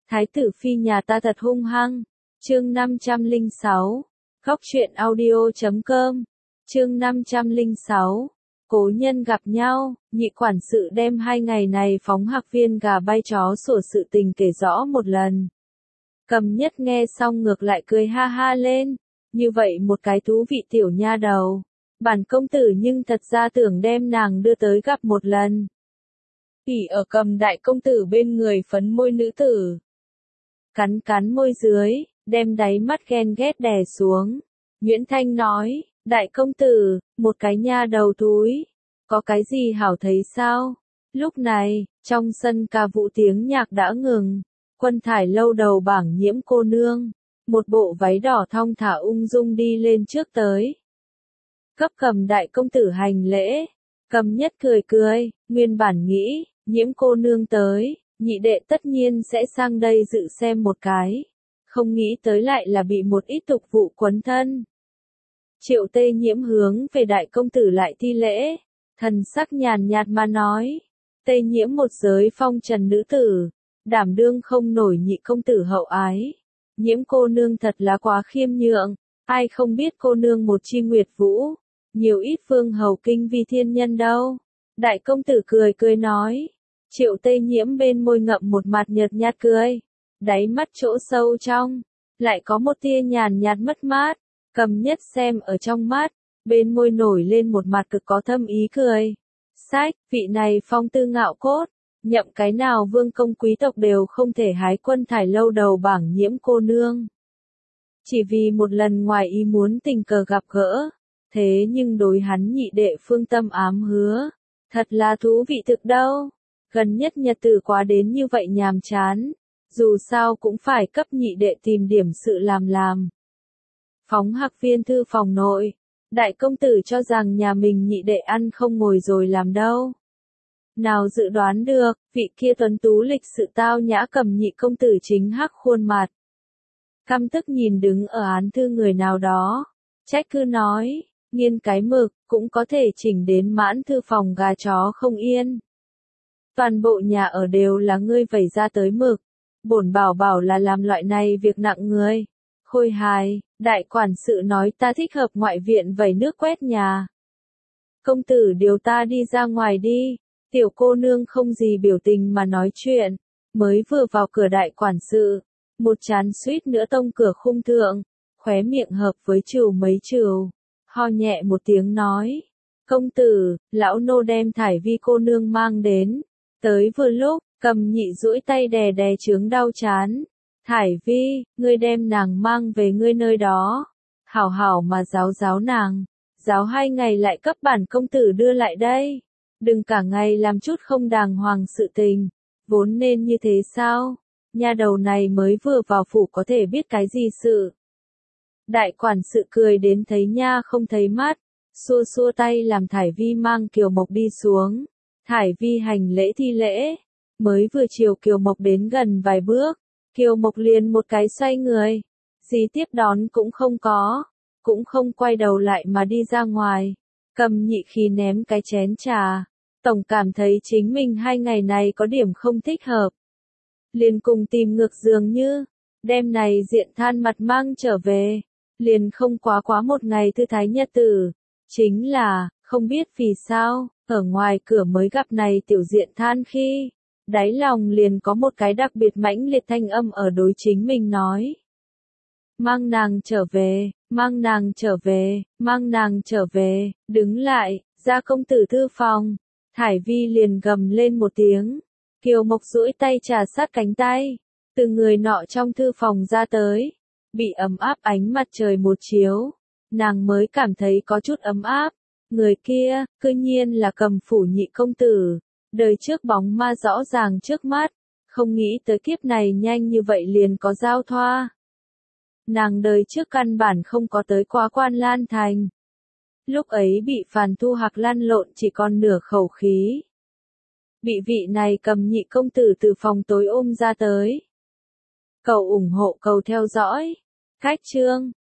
Thái tử phi nhà ta thật hung hăng. Chương 506. Góc truyện audio.com. Chương 506. Cố nhân gặp nhau, nhị quản sự đem 2 ngày này phóng hạc viên gà bay chó sủa sự tình kể rõ một lần. Cầm Nhất nghe xong ngược lại cười ha ha lên, như vậy một cái thú vị tiểu nha đầu. Bản công tử nhưng thật ra tưởng đem nàng đưa tới gặp một lần. ỉ ở Cầm đại công tử bên người phấn môi nữ tử. Cắn cắn môi dưới, đem đáy mắt ghen ghét đè xuống. Nguyễn Thanh nói, đại công tử, một cái nha đầu thúi, có cái gì hảo thấy sao? Lúc này, trong sân ca vũ tiếng nhạc đã ngừng, Quân Thải Lâu đầu bảng Nhiễm cô nương, một bộ váy đỏ thong thả ung dung đi lên trước tới. Cấp Cầm đại công tử hành lễ, Cầm Nhất cười cười, nguyên bản nghĩ, Nhiễm cô nương tới, nhị đệ tất nhiên sẽ sang đây dự xem một cái, không nghĩ tới lại là bị một ít tục vụ quấn thân. Triệu Tê Nhiễm hướng về đại công tử lại thi lễ, thần sắc nhàn nhạt mà nói, Tê Nhiễm một giới phong trần nữ tử, đảm đương không nổi nhị công tử hậu ái. Nhiễm cô nương thật là quá khiêm nhượng, ai không biết cô nương một chi nguyệt vũ, nhiều ít phương hầu kinh vi thiên nhân đâu. Đại công tử cười cười nói, Triệu Tê Nhiễm bên môi ngậm một mặt nhợt nhạt cười, đáy mắt chỗ sâu trong, lại có một tia nhàn nhạt mất mát. Cầm Nhất xem ở trong mắt, bên môi nổi lên một mặt cực có thâm ý cười. Sách, vị này phong tư ngạo cốt, nhậm cái nào vương công quý tộc đều không thể hái Quân Thải Lâu đầu bảng Nhiễm cô nương. Chỉ vì một lần ngoài ý muốn tình cờ gặp gỡ, thế nhưng đối hắn nhị đệ phương tâm ám hứa, thật là thú vị thực đâu. Gần nhất nhật tử quá đến như vậy nhàm chán, dù sao cũng phải cấp nhị đệ tìm điểm sự làm. Phóng hạc viên thư phòng nội, đại công tử cho rằng nhà mình nhị đệ ăn không ngồi rồi làm đâu. Nào dự đoán được, vị kia tuấn tú lịch sự tao nhã Cầm nhị công tử chính hắc khuôn mặt. Căm tức nhìn đứng ở án thư người nào đó, trách cứ nói, nghiên cái mực, cũng có thể chỉnh đến mãn thư phòng gà chó không yên. Toàn bộ nhà ở đều là ngươi vẩy ra tới mực, bổn bảo là làm loại này việc nặng người. Khôi hài, đại quản sự nói ta thích hợp ngoại viện vẩy nước quét nhà. Công tử điều ta đi ra ngoài đi, tiểu cô nương không gì biểu tình mà nói chuyện, mới vừa vào cửa đại quản sự, một chán suýt nữa tông cửa khung thượng, khóe miệng hợp với trừu mấy trừu, ho nhẹ một tiếng nói, công tử, lão nô đem Thải Vi cô nương mang đến, tới vừa lúc, Cầm nhị duỗi tay đè đè chướng đau chán. Thải Vi, ngươi đem nàng mang về ngươi nơi đó, hảo hảo mà giáo nàng, giáo 2 ngày lại cấp bản công tử đưa lại đây, đừng cả ngày làm chút không đàng hoàng sự tình, vốn nên như thế sao, nha đầu này mới vừa vào phủ có thể biết cái gì sự. Đại quản sự cười đến thấy nha không thấy mắt, xua xua tay làm Thải Vi mang Kiều Mộc đi xuống, Thải Vi hành lễ thi lễ, mới vừa chiều Kiều Mộc đến gần vài bước. Kiều Mộc liền một cái xoay người, gì tiếp đón cũng không có, cũng không quay đầu lại mà đi ra ngoài, Cầm nhị khí ném cái chén trà, tổng cảm thấy chính mình 2 ngày này có điểm không thích hợp. Liền cùng tìm ngược dường như, đêm này diện than mặt mang trở về, liền không quá một ngày thư thái nhật tử, chính là, không biết vì sao, ở ngoài cửa mới gặp này tiểu diện than khi. Đáy lòng liền có một cái đặc biệt mãnh liệt thanh âm ở đối chính mình nói. Mang nàng trở về, mang nàng trở về, mang nàng trở về, đứng lại, ra công tử thư phòng. Thải Vi liền gầm lên một tiếng. Kiều Mộc duỗi tay trà sát cánh tay, từ người nọ trong thư phòng ra tới. Bị ấm áp ánh mặt trời một chiếu, nàng mới cảm thấy có chút ấm áp. Người kia, cư nhiên là Cầm phủ nhị công tử. Đời trước bóng ma rõ ràng trước mắt, không nghĩ tới kiếp này nhanh như vậy liền có giao thoa. Nàng đời trước căn bản không có tới qua Quan Lan Thành. Lúc ấy bị Phàn Thu Hạc lăn lộn chỉ còn nửa khẩu khí. Bị vị này Cầm nhị công tử từ phòng tối ôm ra tới. Cầu ủng hộ cầu theo dõi. Cách chương